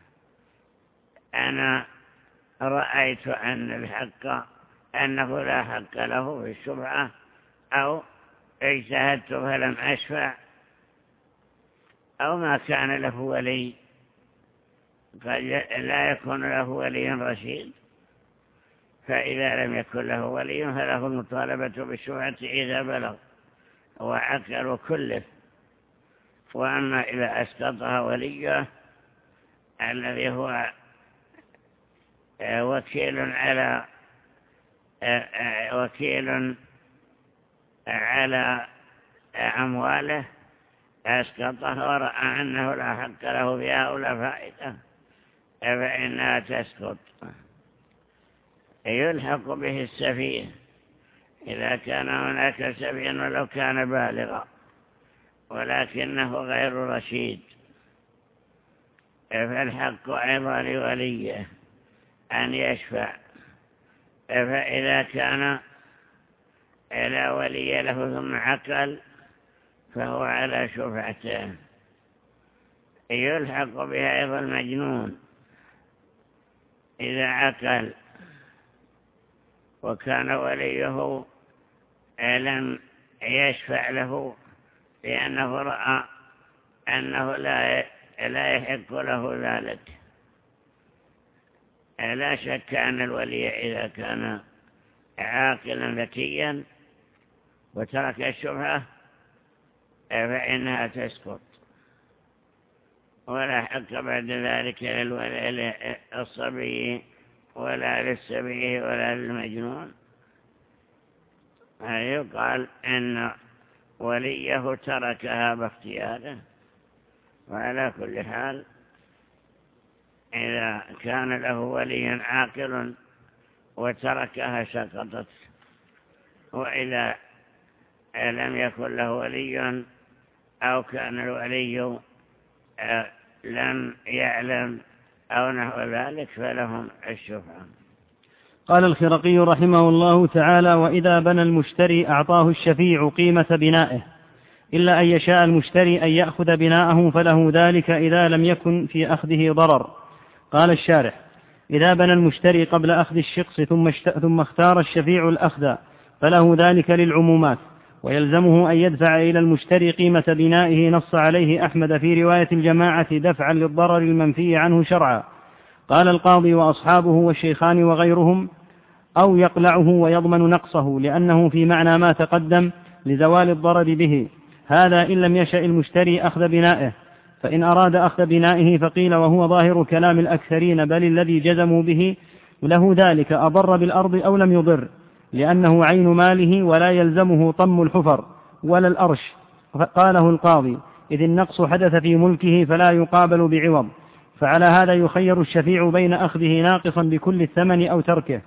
أنا رأيت أن الحق أنه لا حق له في الشفعة، أو اجتهدت فلم أشفع، أو ما كان له ولي، قد لا يكون له ولي رشيد، فإذا لم يكن له ولي فله المطالبة بالشفعة إذا بلغ وعقل وكلف. وأما إذا أسقطها وليه الذي هو وكيل على وكيل على أمواله، أسقطها ورأى أنه لا حق له فيها ولا فائدة، فإنها تسقط. يلحق به السفيه إذا كان هناك سفيه ولو كان بالغا ولكنه غير رشيد، فالحق أيضا لوليه أن يشفع. فإذا كان لا ولي له ثم عقل فهو على شفعته. يلحق بها أيضا المجنون إذا عقل وكان وليه لم يشفع له لأنه رأى أنه لا لا يحق له ذلك. لا شك أن الولي إذا كان عاقلا ذكيا وترك الشبهة فإنها تسقط، ولا حق بعد ذلك للصبي ولا للسبي ولا للمجنون. يقال إن وليه تركها باختياره. وعلى كل حال إذا كان له ولي عاقل وتركها سقطت، وإذا لم يكن له ولي أو كان الولي لم يعلم أو نحو ذلك فلهم الشفعة. قال الخرقي رحمه الله تعالى: وإذا بنى المشتري أعطاه الشفيع قيمة بنائه، إلا أن يشاء المشتري أن يأخذ بناءه فله ذلك إذا لم يكن في أخذه ضرر. قال الشارح: إذا بنى المشتري قبل أخذ الشخص ثم, ثم اختار الشفيع الأخذ فله ذلك للعمومات، ويلزمه أن يدفع إلى المشتري قيمة بنائه، نص عليه أحمد في رواية الجماعة دفعا للضرر المنفي عنه شرعا. قال القاضي وأصحابه والشيخان وغيرهم: أو يقلعه ويضمن نقصه، لأنه في معنى ما تقدم لزوال الضرر به، هذا إن لم يشأ المشتري أخذ بنائه. فإن أراد أخذ بنائه فقيل، وهو ظاهر كلام الأكثرين بل الذي جزموا به، له ذلك أضر بالأرض أو لم يضر، لأنه عين ماله ولا يلزمه طم الحفر ولا الأرش. قاله القاضي: إذ النقص حدث في ملكه فلا يقابل بعوض، فعلى هذا يخير الشفيع بين أخذه ناقصا بكل الثمن أو تركه.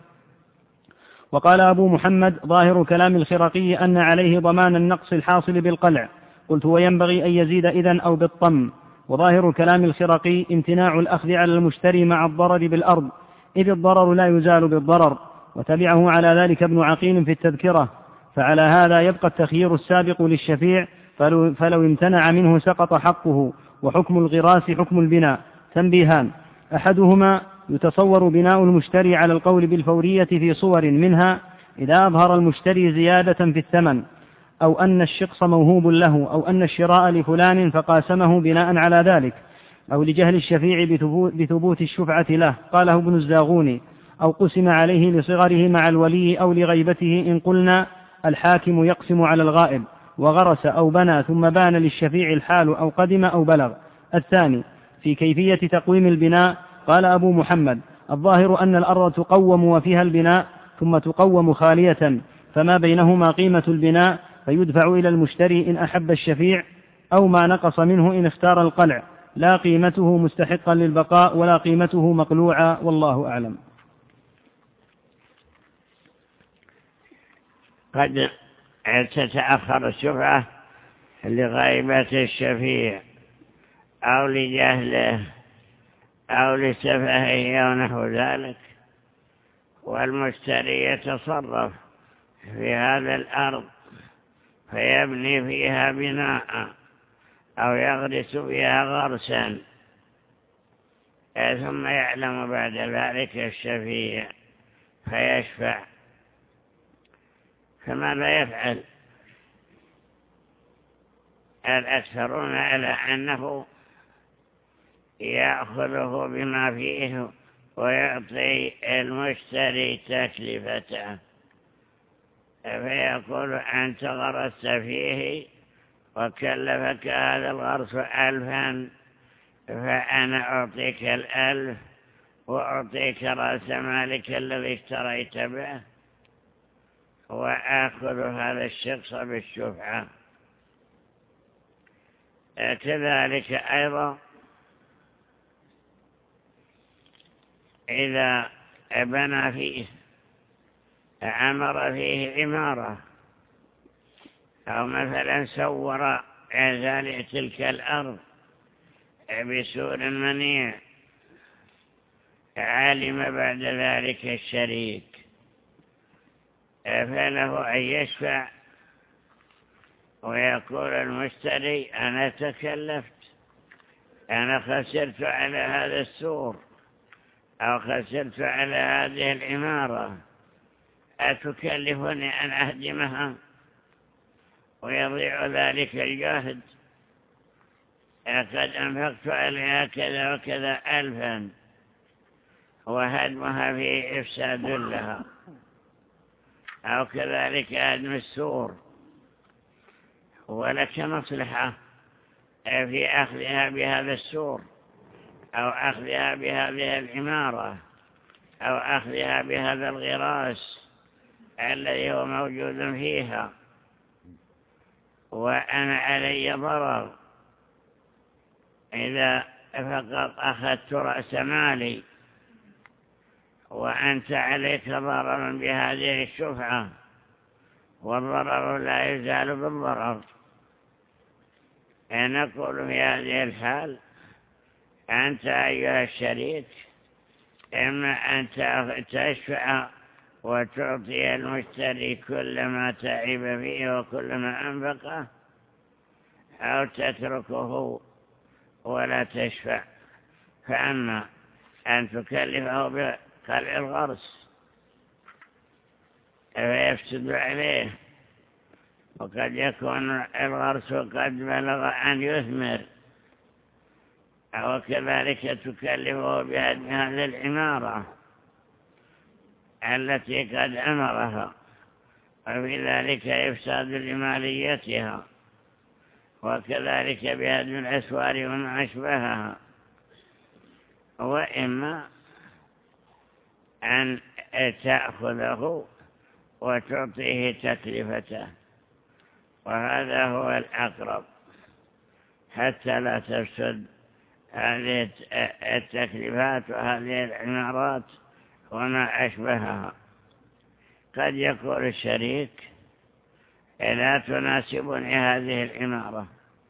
وقال أبو محمد: ظاهر كلام الخرقي أن عليه ضمان النقص الحاصل بالقلع. قلت: وينبغي أن يزيد إذن أو بالطم. وظاهر كلام الخرقي امتناع الأخذ على المشتري مع الضرر بالأرض، إذ الضرر لا يزال بالضرر. وتبعه على ذلك ابن عقيل في التذكرة. فعلى هذا يبقى التخيير السابق للشفيع، فلو, فلو امتنع منه سقط حقه، وحكم الغراس حكم البناء. تنبيهان: أحدهما يتصور بناء المشتري على القول بالفورية في صور، منها إذا أظهر المشتري زيادة في الثمن، أو أن الشخص موهوب له، أو أن الشراء لفلان فقاسمه بناء على ذلك، أو لجهل الشفيع بثبوت الشفعة له. قاله ابن الزاغوني: أو قسم عليه لصغره مع الولي أو لغيبته، إن قلنا الحاكم يقسم على الغائب، وغرس أو بنى ثم بان للشفيع الحال أو قدم أو بلغ. الثاني في كيفية تقويم البناء. قال أبو محمد: الظاهر أن الأرض تقوم وفيها البناء ثم تقوم خالية، فما بينهما قيمة البناء، فيدفع إلى المشتري إن أحب الشفيع، أو ما نقص منه إن اختار القلع، لا قيمته مستحقا للبقاء ولا قيمته مقلوعا، والله أعلم. قد تتأخر الشفعة لغيبة الشفيع أو لجهله أو لسفهه أو نحو ذلك، والمشتري يتصرف في هذا الأرض فيبني فيها بناء أو يغرس فيها غرسا، ثم يعلم بعد ذلك الشفيع فيشفع، فماذا يفعل؟ الأكثرون على أنه يأخذه بما فيه ويعطي المشتري تكلفته، فيقول: أنت غرست فيه وكلفك هذا الغرس ألفا، فأنا أعطيك الألف وأعطيك رأس مالك الذي اشتريت به، وآخذ هذا الشخص بالشفعة. كذلك أيضا إذا بنى فيه عمر فيه عمارة، أو مثلا سور ذلك تلك الأرض بسور منيع، علم بعد ذلك الشريك، فله أن يشفع ويقول المشتري: أنا تكلفت، أنا خسرت على هذا السور أو خسرت على هذه العمارة، أتكلفني أن أهدمها؟ ويضيع ذلك الجهد، قد أنفقت عليها كذا وكذا ألفا، وهدمها فيه إفساد لها. أو كذلك هدم السور ولك مصلحة في أخذها بهذا السور، أو أخذها بهذه العمارة، أو أخذها بهذا الغراس الذي هو موجود فيها، وأنا علي ضرر. إذا فقط أخذت رأس مالي وأنت عليك ضرر بهذه الشفعة، والضرر لا يزال بالضرر. نقول في هذه الحال أنت أيها الشريك إما أن تشفع وتعطي المشتري كل ما تعب فيه وكل ما أنفقه، أو تتركه ولا تشفع. فأما أن تكلفه بقلع الغرس فيفسد عليه، وقد يكون الغرس قد بلغ أن يثمر، أو كذلك تكلفه بهدم هذه العمارة التي قد أمرها، وفي ذلك إفساد لماليتها، وكذلك بهدم الأسوار وما أشبهها. وإما أن تأخذه وتعطيه تكلفته، وهذا هو الأقرب حتى لا تفسد هذه التكلفات وهذه العمارات وما أشبهها. قد يقول الشريك لا تناسبني هذه العمارة،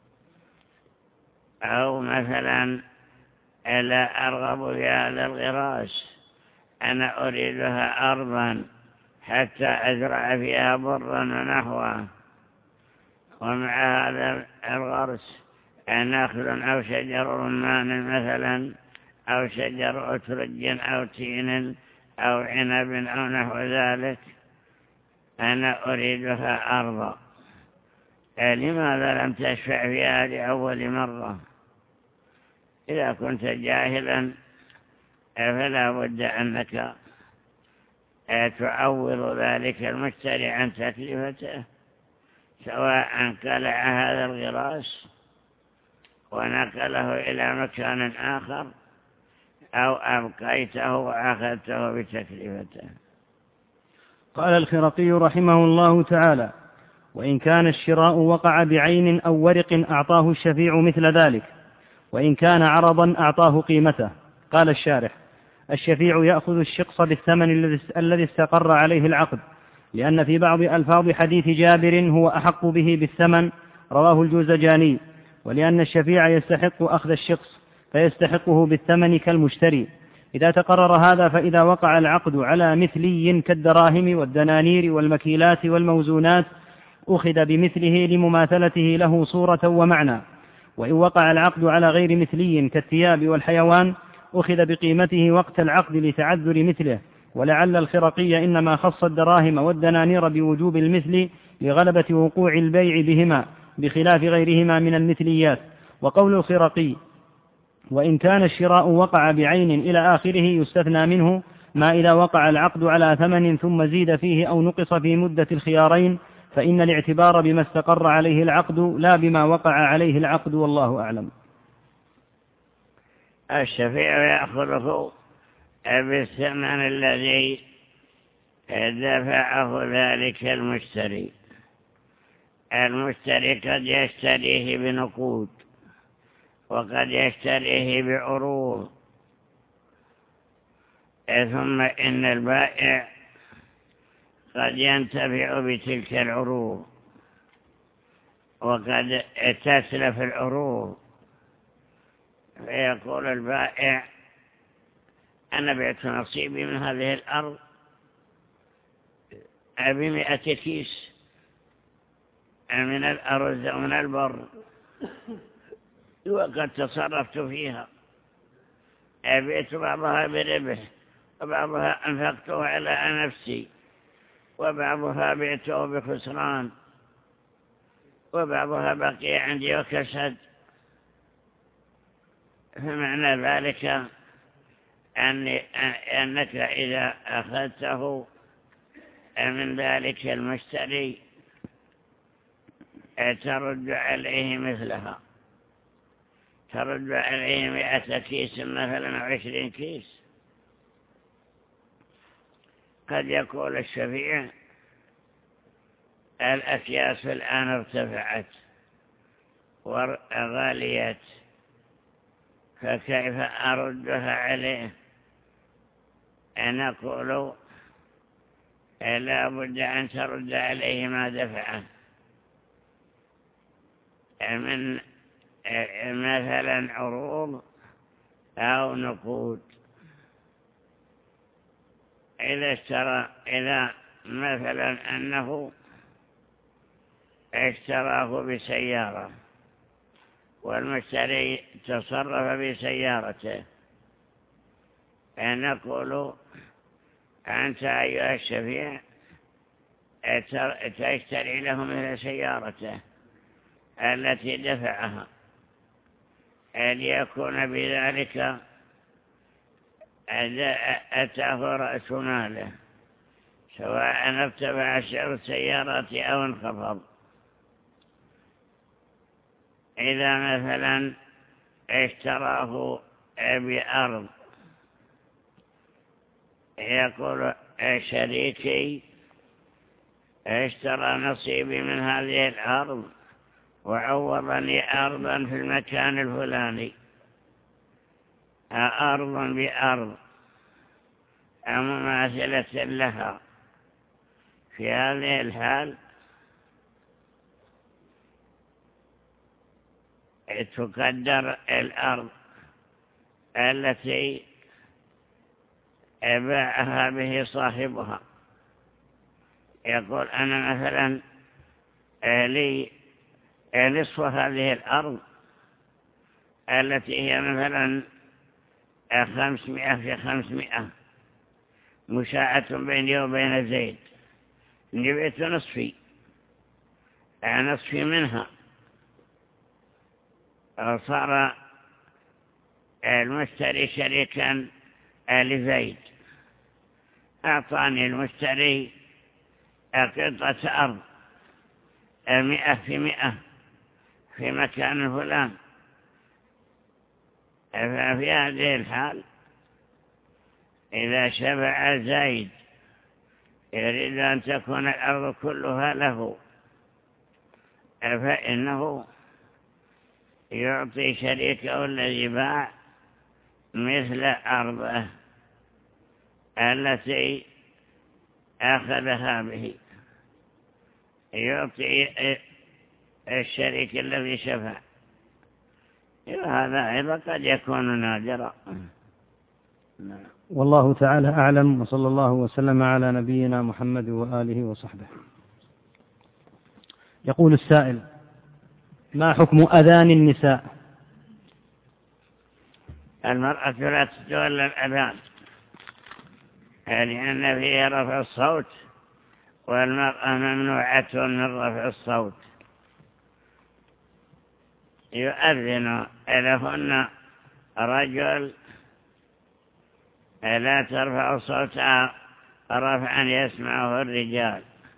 أو مثلا لا أرغب في هذا الغراس، أنا أريدها أرضا حتى أزرع فيها برا ونحوه، ومع هذا الغرس نخل أو شجر رمان مثلا، أو شجر أترج أو تين أو عنب أو نحو ذلك، أنا أريدها أرضا، لماذا لم تشفع فيها لأول مرة؟ إذا كنت جاهلا فلا بد أنك تعوض ذلك المشتري عن تكلفته، سواء قلع هذا الغراس ونقله إلى مكان آخر، أو أبقيته وأخذته بتكلفته. قال الخرقي رحمه الله تعالى: وإن كان الشراء وقع بعين أو ورق أعطاه الشفيع مثل ذلك، وإن كان عرضا أعطاه قيمته. قال الشارح: الشفيع يأخذ الشقص بالثمن الذي استقر عليه العقد، لأن في بعض ألفاظ حديث جابر هو أحق به بالثمن، رواه الجوزجاني، ولأن الشفيع يستحق أخذ الشقص فيستحقه بالثمن كالمشتري. إذا تقرر هذا فإذا وقع العقد على مثلي كالدراهم والدنانير والمكيلات والموزونات أخذ بمثله لمماثلته له صورة ومعنى، وإن وقع العقد على غير مثلي كالثياب والحيوان أخذ بقيمته وقت العقد لتعذر مثله. ولعل الخرقي إنما خص الدراهم والدنانير بوجوب المثل لغلبة وقوع البيع بهما بخلاف غيرهما من المثليات. وقول الخرقي: وإن كان الشراء وقع بعين إلى آخره يستثنى منه ما إذا وقع العقد على ثمن ثم زيد فيه أو نقص في مدة الخيارين، فإن الاعتبار بما استقر عليه العقد لا بما وقع عليه العقد، والله أعلم. الشفيع يأخذه بالثمن الذي دفعه ذلك المشتري. المشتري قد يشتريه بنقود، وقد يشتريه بعروض، ثم إن البائع قد ينتفع بتلك العروض، وقد تسلف العروض، فيقول البائع: أنا بعت نصيبي من هذه الأرض بمئة كيس من الأرز ومن البر، وقد تصرفت فيها، أبيت بعضها بربح وبعضها أنفقته على نفسي، وبعضها بعته بخسران، وبعضها بقي عندي وكسد. فمعنى ذلك أن أنك إذا أخذته من ذلك المشتري ترد عليه مثلها، ترد عليه مئة كيس مثلا أو عشرين كيس. قد يقول الشفيع: الأكياس الآن ارتفعت وغاليت، فكيف أردها عليه؟ نقول لا بد أن ترد عليه ما دفعه من مثلا عروض أو نقود. إذا اشترى إذا مثلا أنه اشتراه بسيارة والمشتري تصرف بسيارته، نقول أنت أيها الشفيع تشتري له مثل سيارته التي دفعها، ليكون بذلك أتاه رأس ماله، سواء ارتفع سعر السيارات أو انخفض. إذا مثلا اشتراه بأرض، يقول شريكي اشترى نصيبي من هذه الأرض وعوضني أرضا في المكان الفلاني، أرضا بأرض مماثلة لها. في هذه الحال تقدر الأرض التي باعها به صاحبها، يقول أنا مثلا لي نصف هذه الأرض التي هي مثلا خمسمائة في خمسمائة مشاعة بيني وبين زيد، جبت نصفي نصفي منها، صار المشتري شريكا لزيد، أعطاني المشتري قطعة أرض مئة في مئة في مكان فلان. ففي هذه الحال إذا شفع زيد يريد أن تكون الأرض كلها له، فإنه يعطي شريكه الذي باع مثل أرضه التي أخذها به، يعطي الشريك الذي شفع. هذا أيضا قد يكون نادرا. والله تعالى أعلم، وصلى الله وسلم على نبينا محمد وآله وصحبه. يقول السائل: ما حكم أذان النساء؟ المرأة لا تتولى الأذان لأن فيه رفع الصوت، والمرأة ممنوعة من رفع الصوت. يؤذن لهن رجل لا ترفع صوتها رفعا يسمعه الرجال،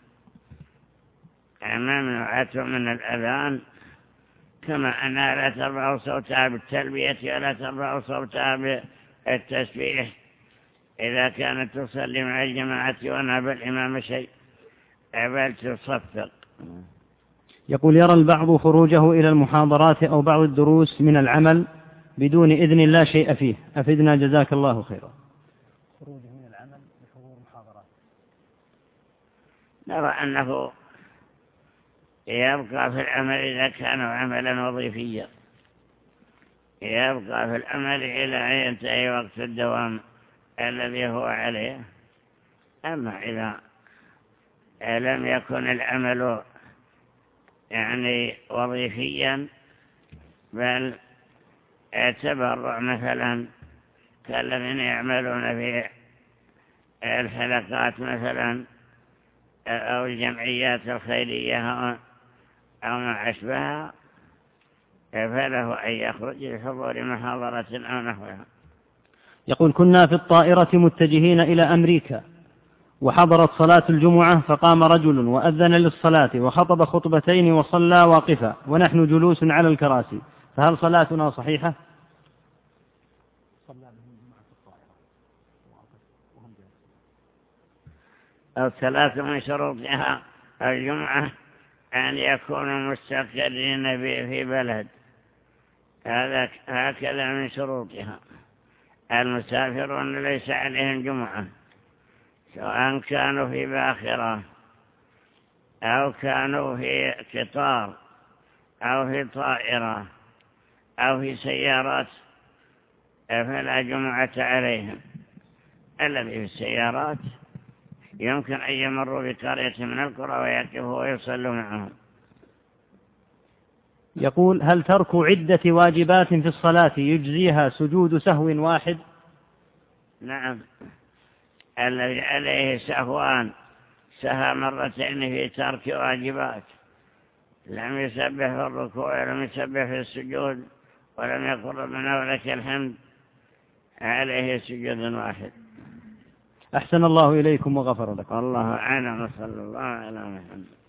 ممنوعة من الأذان، كما أنها لا ترفع صوتها بالتلبية ولا ترفع صوتها بالتسبيح إذا كانت تصلي مع الجماعة ونهى الإمام شيء، بل تصفق. يقول: يرى البعض خروجه إلى المحاضرات أو بعض الدروس من العمل بدون إذن لا شيء فيه، أفدنا جزاك الله خيرا. خروجه من العمل بحضور محاضرات، نرى أنه يبقى في العمل إذا كان عملا وظيفيا، يبقى في العمل إلى أن ينتهي وقت الدوام الذي هو عليه. أما إذا لم يكن العمل يعني وظيفيا بل تبرع مثلا كالذين يعملون في الحلقات مثلا أو الجمعيات الخيرية أو ما أشبهها، فله أن يخرج لحضور محاضرة أو نحوها. يقول: كنا في الطائرة متجهين إلى أمريكا، وحضرت صلاة الجمعة، فقام رجل وأذن للصلاة وخطب خطبتين وصلى واقفا ونحن جلوس على الكراسي، فهل صلاتنا صحيحة؟ الصلاة من شروطها الجمعة أن يكونوا مستقرين في بلد، هذا هكذا من شروطها. المسافرون ليس عليهم جمعة، سواء كانوا في باخرة أو كانوا في قطار أو في طائرة أو في سيارات، فلا جمعة عليهم. الذي في السيارات يمكن أن يمروا بقرية من القرى ويقفوا ويصلوا معهم. يقول: هل ترك عدة واجبات في الصلاة يجزيها سجود سهو واحد؟ نعم، الذي عليه سهوان سهى مرتين في ترك واجبات، لم يسبح في الركوع ولم يسبح في السجود ولم يقل ربنا ولك الحمد، عليه سجود واحد. أحسن الله إليكم وغفر لكم. الله أعلم، صلى الله على محمد.